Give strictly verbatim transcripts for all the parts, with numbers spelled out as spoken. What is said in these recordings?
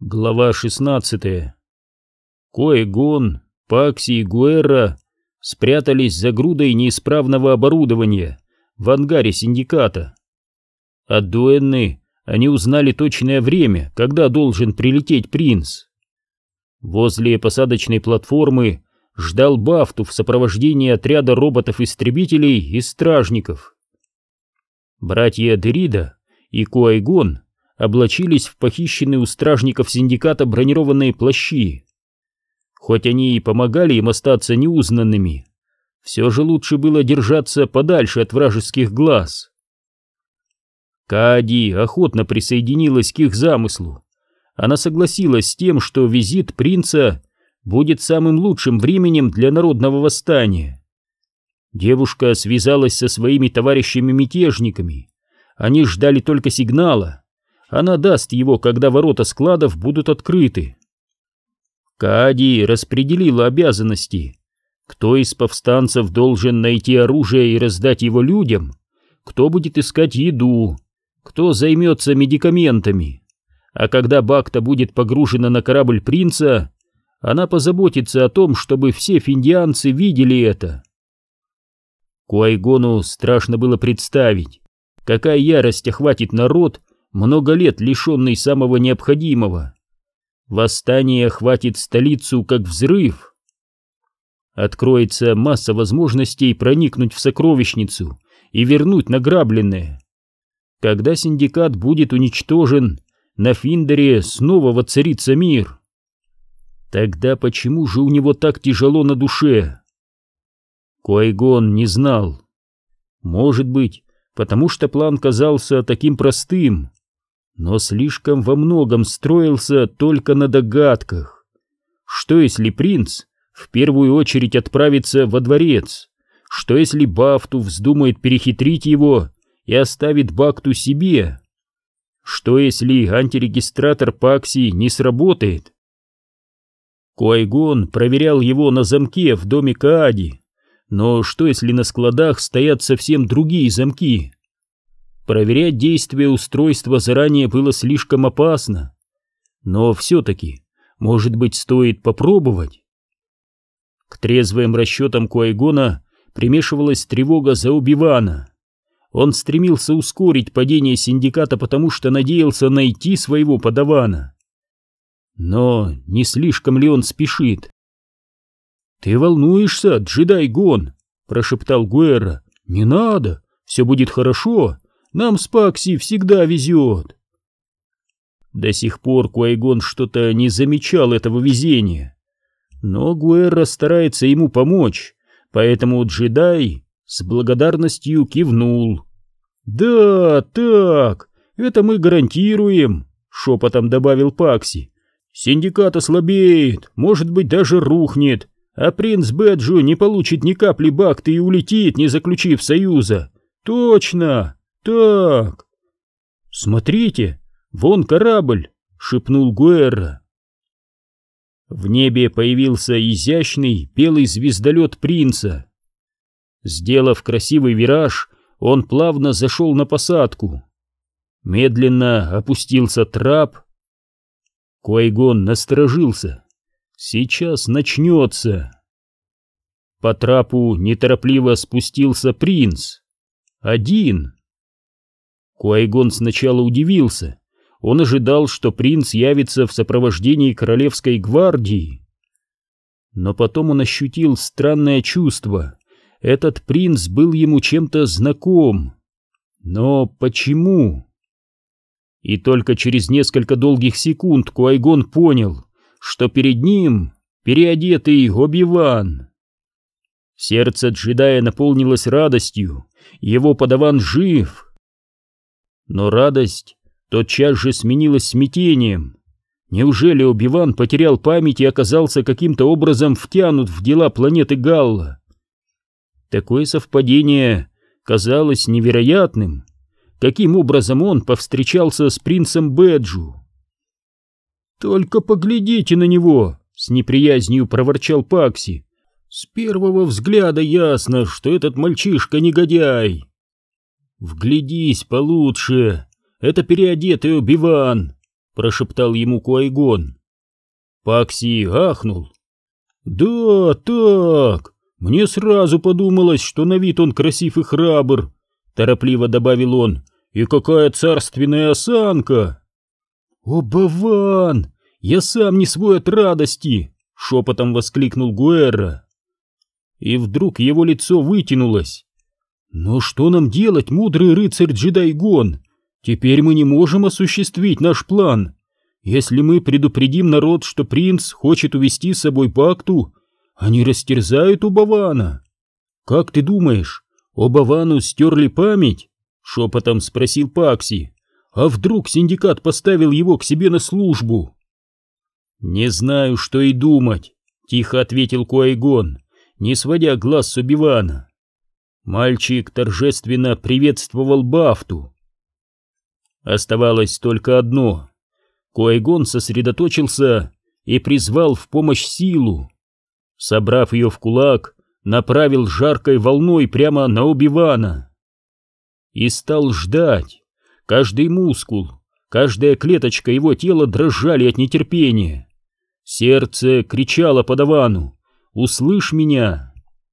Глава шестнадцатая. Ки-Гон, Пакси и Гуэрра спрятались за грудой неисправного оборудования в ангаре синдиката. От Дуэнны они узнали точное время, когда должен прилететь принц. Возле посадочной платформы ждал Бафту в сопровождении отряда роботов-истребителей и стражников. Братья Дерида и Ки-Гон облачились в похищенные у стражников синдиката бронированные плащи. Хоть они и помогали им остаться неузнанными, все же лучше было держаться подальше от вражеских глаз. Каади охотно присоединилась к их замыслу. Она согласилась с тем, что визит принца будет самым лучшим временем для народного восстания. Девушка связалась со своими товарищами-мятежниками. Они ждали только сигнала. Она даст его, когда ворота складов будут открыты. Каади распределила обязанности. Кто из повстанцев должен найти оружие и раздать его людям, кто будет искать еду, кто займется медикаментами. А когда Бакта будет погружена на корабль принца, она позаботится о том, чтобы все финдианцы видели это. Ки-Гону страшно было представить, какая ярость охватит народ, много лет лишенный самого необходимого. Восстание охватит столицу, как взрыв. Откроется масса возможностей проникнуть в сокровищницу и вернуть награбленное. Когда синдикат будет уничтожен, на Финдере снова воцарится мир. Тогда почему же у него так тяжело на душе? Ки-Гон не знал. Может быть, потому что план казался таким простым, но слишком во многом строился только на догадках. Что если принц в первую очередь отправится во дворец? Что если Бафту вздумает перехитрить его и оставит Бакту себе? Что если антирегистратор Пакси не сработает? Ки-Гон проверял его на замке в доме Каади, но что если на складах стоят совсем другие замки? Проверять действие устройства заранее было слишком опасно, но все-таки, может быть, стоит попробовать. К трезвым расчетам Ки-Гона примешивалась тревога за Оби-Вана. Он стремился ускорить падение синдиката, потому что надеялся найти своего подавана. Но не слишком ли он спешит? «Ты волнуешься, джедай Гон?» — прошептал Гуэрра. «Не надо, все будет хорошо. Нам с Пакси всегда везет». До сих пор Ки-Гон что-то не замечал этого везения. Но Гуэрра старается ему помочь, поэтому джедай с благодарностью кивнул. «Да, так, это мы гарантируем», — шепотом добавил Пакси. «Синдикат ослабеет, может быть, даже рухнет, а принц Бэджу не получит ни капли Бакты и улетит, не заключив союза. Точно, так». «Смотрите, вон корабль», — шепнул Гуэрра. В небе появился изящный белый звездолет принца. Сделав красивый вираж, он плавно зашел на посадку. Медленно опустился трап. Ки-Гон насторожился. Сейчас начнется. По трапу неторопливо спустился принц. Один. Ки-Гон сначала удивился. Он ожидал, что принц явится в сопровождении королевской гвардии. Но потом он ощутил странное чувство. Этот принц был ему чем-то знаком. Но почему? И только через несколько долгих секунд Ки-Гон понял, что перед ним переодетый Оби-Ван. Сердце джедая наполнилось радостью, его подаван жив. Но радость тотчас же сменилась смятением. Неужели Оби-Ван потерял память и оказался каким-то образом втянут в дела планеты Галла? Такое совпадение казалось невероятным. Каким образом он повстречался с принцем Бэджу? «Только поглядите на него!» — с неприязнью проворчал Пакси. «С первого взгляда ясно, что этот мальчишка негодяй». «Вглядись получше, это переодетый Оби-Ван», прошептал ему Куай-Гон. Пакси ахнул. «Да, так, мне сразу подумалось, что на вид он красив и храбр», — торопливо добавил он. «И какая царственная осанка!» «О, Баван! Я сам не свой от радости!» — шепотом воскликнул Гуэрра. И вдруг его лицо вытянулось. «Но что нам делать, мудрый рыцарь Джедайгон? Теперь мы не можем осуществить наш план. Если мы предупредим народ, что принц хочет увести с собой Пакту, они растерзают Обавана. Как ты думаешь, Обавану стерли память?» — шепотом спросил Пакси. «А вдруг синдикат поставил его к себе на службу?» «Не знаю, что и думать», — тихо ответил Куай-Гон, не сводя глаз с Оби-Вана. Мальчик торжественно приветствовал Бафту. Оставалось только одно. Куай-Гон сосредоточился и призвал в помощь силу. Собрав ее в кулак, направил жаркой волной прямо на Оби-Вана. И стал ждать. Каждый мускул, каждая клеточка его тела дрожали от нетерпения. Сердце кричало Падавану: «Услышь меня!»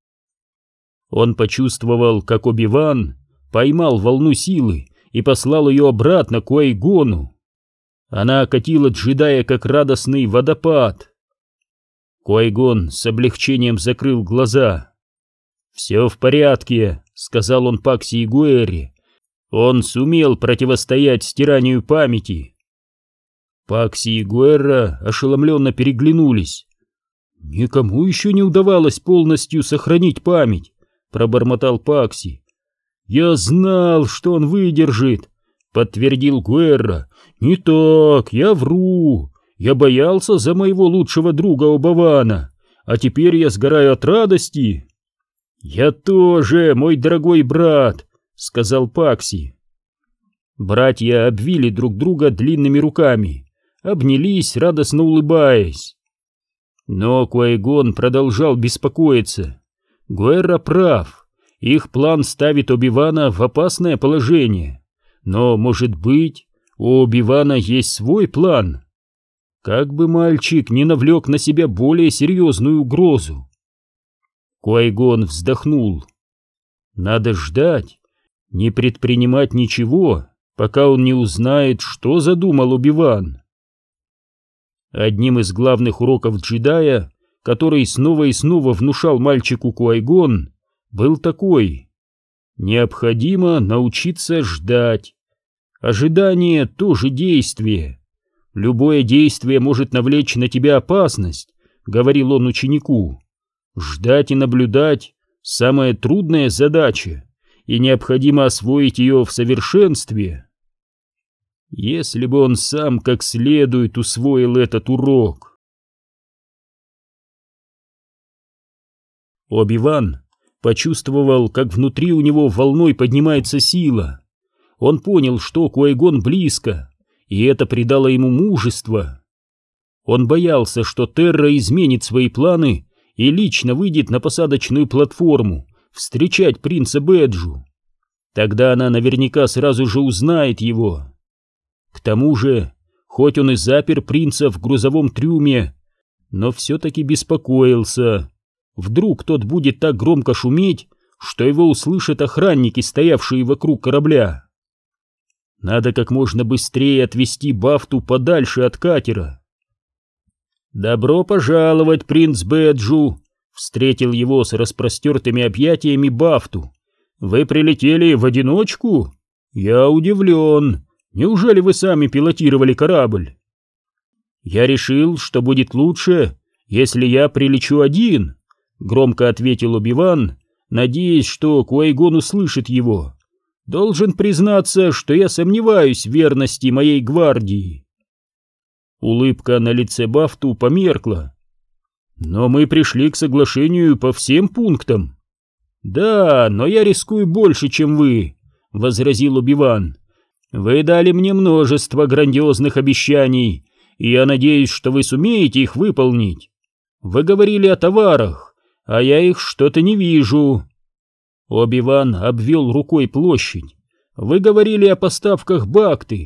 Он почувствовал, как Оби-Ван поймал волну силы и послал ее обратно к Куай-Гону. Она окатила джедая, как радостный водопад. Куай-Гон с облегчением закрыл глаза. «Все в порядке», — сказал он Пакси и Гуэрре. «Он сумел противостоять стиранию памяти». Пакси и Гуэрра ошеломленно переглянулись. «Никому еще не удавалось полностью сохранить память», — пробормотал Пакси. «Я знал, что он выдержит», — подтвердил Гуэрра. «Не так, я вру. Я боялся за моего лучшего друга Обавана, а теперь я сгораю от радости». «Я тоже, мой дорогой брат», — сказал Пакси. Братья обвили друг друга длинными руками, обнялись, радостно улыбаясь. Но Куай-Гон продолжал беспокоиться. Гуэрра прав, их план ставит Оби-Вана в опасное положение. Но, может быть, у Оби-Вана есть свой план? Как бы мальчик не навлек на себя более серьезную угрозу. Куай-Гон вздохнул. Надо ждать, не предпринимать ничего, пока он не узнает, что задумал Оби-Ван. Одним из главных уроков джедая, который снова и снова внушал мальчику Куай-Гон, был такой: необходимо научиться ждать. Ожидание — тоже действие. Любое действие может навлечь на тебя опасность, говорил он ученику. Ждать и наблюдать — самая трудная задача, и необходимо освоить ее в совершенстве. Если бы он сам как следует усвоил этот урок. Оби-Ван почувствовал, как внутри у него волной поднимается сила. Он понял, что Куай-Гон близко, и это придало ему мужество. Он боялся, что Терра изменит свои планы и лично выйдет на посадочную платформу встречать принца Бэджу. Тогда она наверняка сразу же узнает его. К тому же, хоть он и запер принца в грузовом трюме, но все-таки беспокоился. Вдруг тот будет так громко шуметь, что его услышат охранники, стоявшие вокруг корабля. Надо как можно быстрее отвезти Бафту подальше от катера. «Добро пожаловать, принц Бэджу!» — встретил его с распростертыми объятиями Бафту. «Вы прилетели в одиночку? Я удивлен. Неужели вы сами пилотировали корабль?» «Я решил, что будет лучше, если я прилечу один», — громко ответил Оби-Ван, надеясь, что Куай-Гон услышит его. «Должен признаться, что я сомневаюсь в верности моей гвардии». Улыбка на лице Бафту померкла. «Но мы пришли к соглашению по всем пунктам». «Да, но я рискую больше, чем вы», — возразил Оби-Ван. «Вы дали мне множество грандиозных обещаний, и я надеюсь, что вы сумеете их выполнить. Вы говорили о товарах, а я их что-то не вижу». Оби-Ван обвел рукой площадь. «Вы говорили о поставках бакты,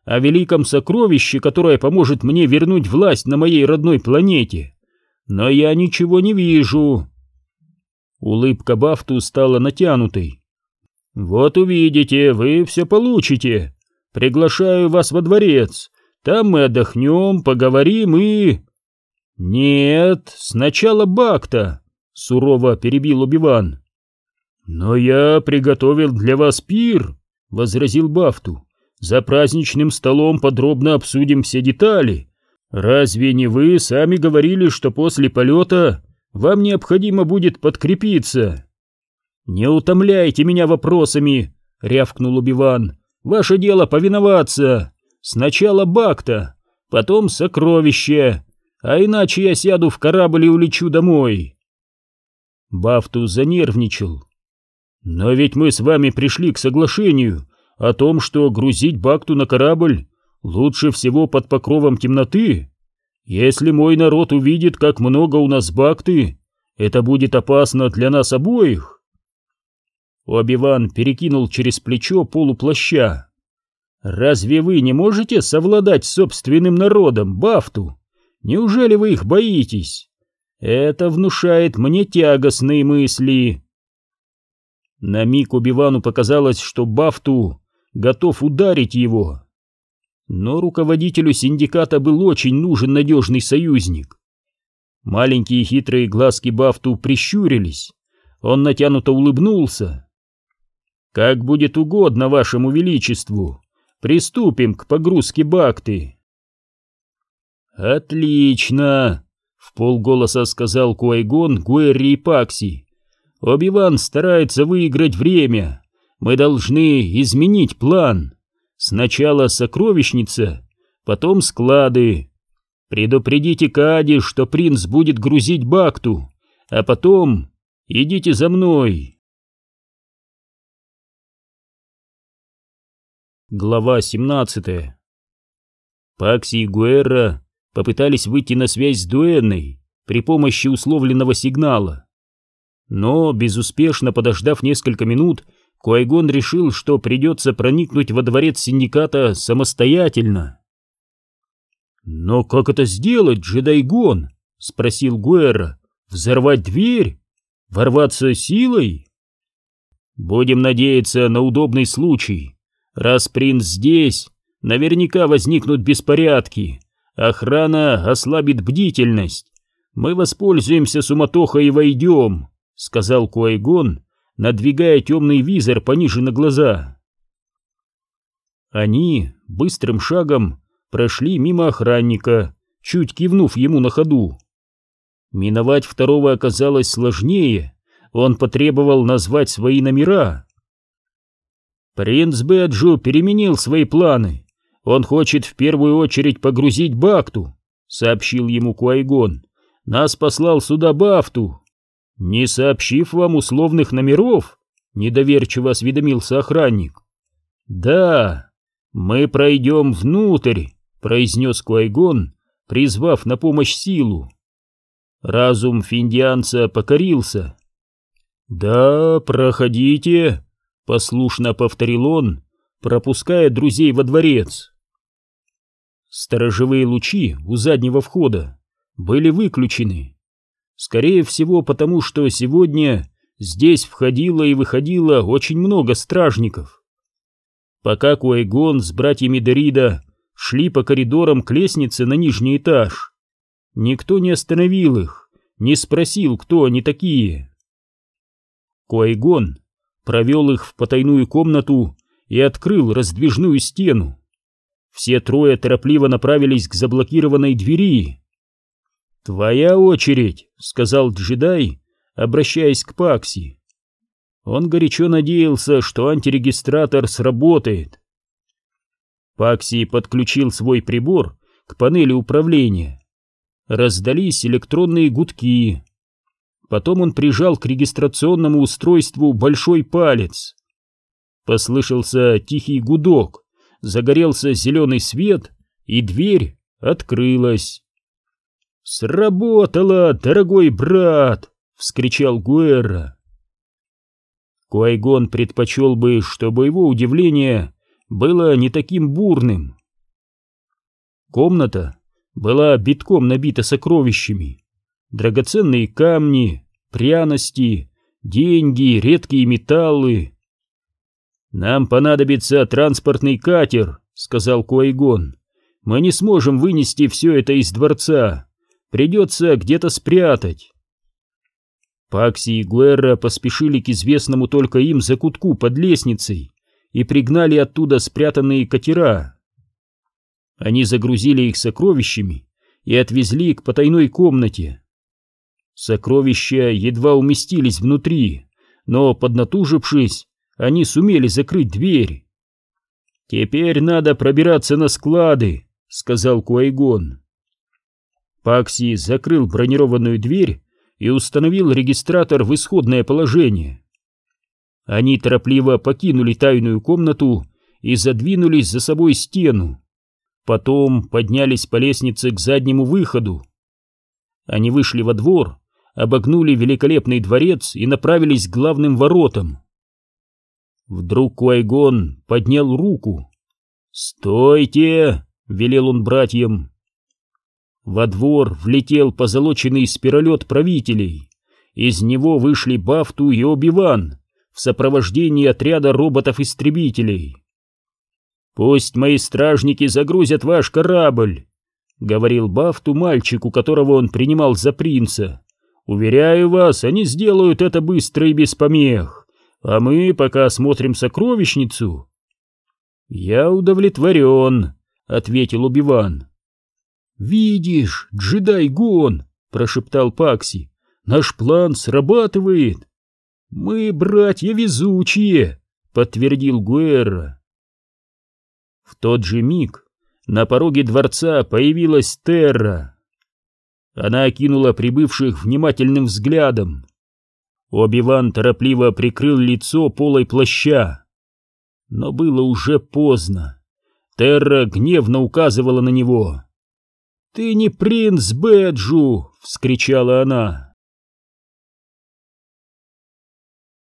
о великом сокровище, которое поможет мне вернуть власть на моей родной планете. Но я ничего не вижу». Улыбка Бафту стала натянутой. «Вот увидите, вы все получите. Приглашаю вас во дворец. Там мы отдохнем, поговорим и...» «Нет, сначала Бакта», — сурово перебил Оби-Ван. «Но я приготовил для вас пир», — возразил Бафту. «За праздничным столом подробно обсудим все детали. Разве не вы сами говорили, что после полета вам необходимо будет подкрепиться?» «Не утомляйте меня вопросами», — рявкнул Оби-Ван. «Ваше дело повиноваться. Сначала Бакта, потом сокровище, а иначе я сяду в корабль и улечу домой». Бафту занервничал. «Но ведь мы с вами пришли к соглашению о том, что грузить Бакту на корабль лучше всего под покровом темноты. Если мой народ увидит, как много у нас Бакты, это будет опасно для нас обоих». Оби-Ван перекинул через плечо полуплаща. «Разве вы не можете совладать с собственным народом, Бафту? Неужели вы их боитесь? Это внушает мне тягостные мысли». На миг Оби-Вану показалось, что Бафту готов ударить его. Но руководителю синдиката был очень нужен надежный союзник. Маленькие хитрые глазки Бафту прищурились. Он натянуто улыбнулся. «Как будет угодно вашему величеству, приступим к погрузке Бакты». «Отлично!» — вполголоса сказал Куай-Гон, Гуэрри и Пакси. «Оби-Ван старается выиграть время. Мы должны изменить план. Сначала сокровищница, потом склады. Предупредите Каади, что принц будет грузить Бакту, а потом идите за мной». Глава семнадцатая. Пакси и Гуэрра попытались выйти на связь с Дуэнной при помощи условленного сигнала. Но, безуспешно подождав несколько минут, Куай-Гон решил, что придется проникнуть во дворец синдиката самостоятельно. «Но как это сделать, джедай-гон?» — спросил Гуэрра. «Взорвать дверь? Ворваться силой?» «Будем надеяться на удобный случай. Раз принц здесь, наверняка возникнут беспорядки. Охрана ослабит бдительность. Мы воспользуемся суматохой и войдем», — сказал Куай-Гон, надвигая темный визор пониже на глаза. Они быстрым шагом прошли мимо охранника, чуть кивнув ему на ходу. Миновать второго оказалось сложнее, он потребовал назвать свои номера. «Принц Бэджу переменил свои планы. Он хочет в первую очередь погрузить Бакту», — сообщил ему Куай-Гон. «Нас послал сюда Бафту». «Не сообщив вам условных номеров?» — недоверчиво осведомился охранник. «Да, мы пройдем внутрь», — произнес Куай-Гон, призвав на помощь силу. Разум финдианца покорился. «Да, проходите», — послушно повторил он, пропуская друзей во дворец. Сторожевые лучи у заднего входа были выключены. Скорее всего, потому что сегодня здесь входило и выходило очень много стражников. Пока Куай-Гон с братьями Дерида шли по коридорам к лестнице на нижний этаж, никто не остановил их, не спросил, кто они такие. Куай-Гон провел их в потайную комнату и открыл раздвижную стену. Все трое торопливо направились к заблокированной двери. «Твоя очередь», — сказал джедай, обращаясь к Пакси. Он горячо надеялся, что антирегистратор сработает. Пакси подключил свой прибор к панели управления. Раздались электронные гудки. Потом он прижал к регистрационному устройству большой палец. Послышался тихий гудок, загорелся зеленый свет, и дверь открылась. «Сработало, дорогой брат!» — вскричал Гуэрра. Куай-Гон предпочел бы, чтобы его удивление было не таким бурным. Комната была битком набита сокровищами. Драгоценные камни, пряности, деньги, редкие металлы. «Нам понадобится транспортный катер», — сказал Куайгон. «Мы не сможем вынести все это из дворца. Придется где-то спрятать». Пакси и Гуэрра поспешили к известному только им закутку под лестницей и пригнали оттуда спрятанные катера. Они загрузили их сокровищами и отвезли к потайной комнате. Сокровища едва уместились внутри, но, поднатужившись, они сумели закрыть дверь. «Теперь надо пробираться на склады», — сказал Куайгон. Пакси закрыл бронированную дверь и установил регистратор в исходное положение. Они торопливо покинули тайную комнату и задвинулись за собой стену. Потом поднялись по лестнице к заднему выходу. Они вышли во двор, обогнули великолепный дворец и направились к главным воротам. Вдруг Куайгон поднял руку. «Стойте!» — велел он братьям. Во двор влетел позолоченный спиролет правителей. Из него вышли Бафту и Оби-Ван в сопровождении отряда роботов-истребителей. «Пусть мои стражники загрузят ваш корабль», — говорил Бафту мальчику, которого он принимал за принца. «Уверяю вас, они сделают это быстро и без помех, а мы пока осмотрим сокровищницу». «Я удовлетворен», — ответил Оби-Ван. «Видишь, джедай Гон», — прошептал Пакси, — «наш план срабатывает». «Мы, братья, везучие», — подтвердил Гуэрра. В тот же миг на пороге дворца появилась Терра. Она окинула прибывших внимательным взглядом. Оби-Ван торопливо прикрыл лицо полой плаща. Но было уже поздно. Терра гневно указывала на него. «Ты не принц Бэджу!» — вскричала она.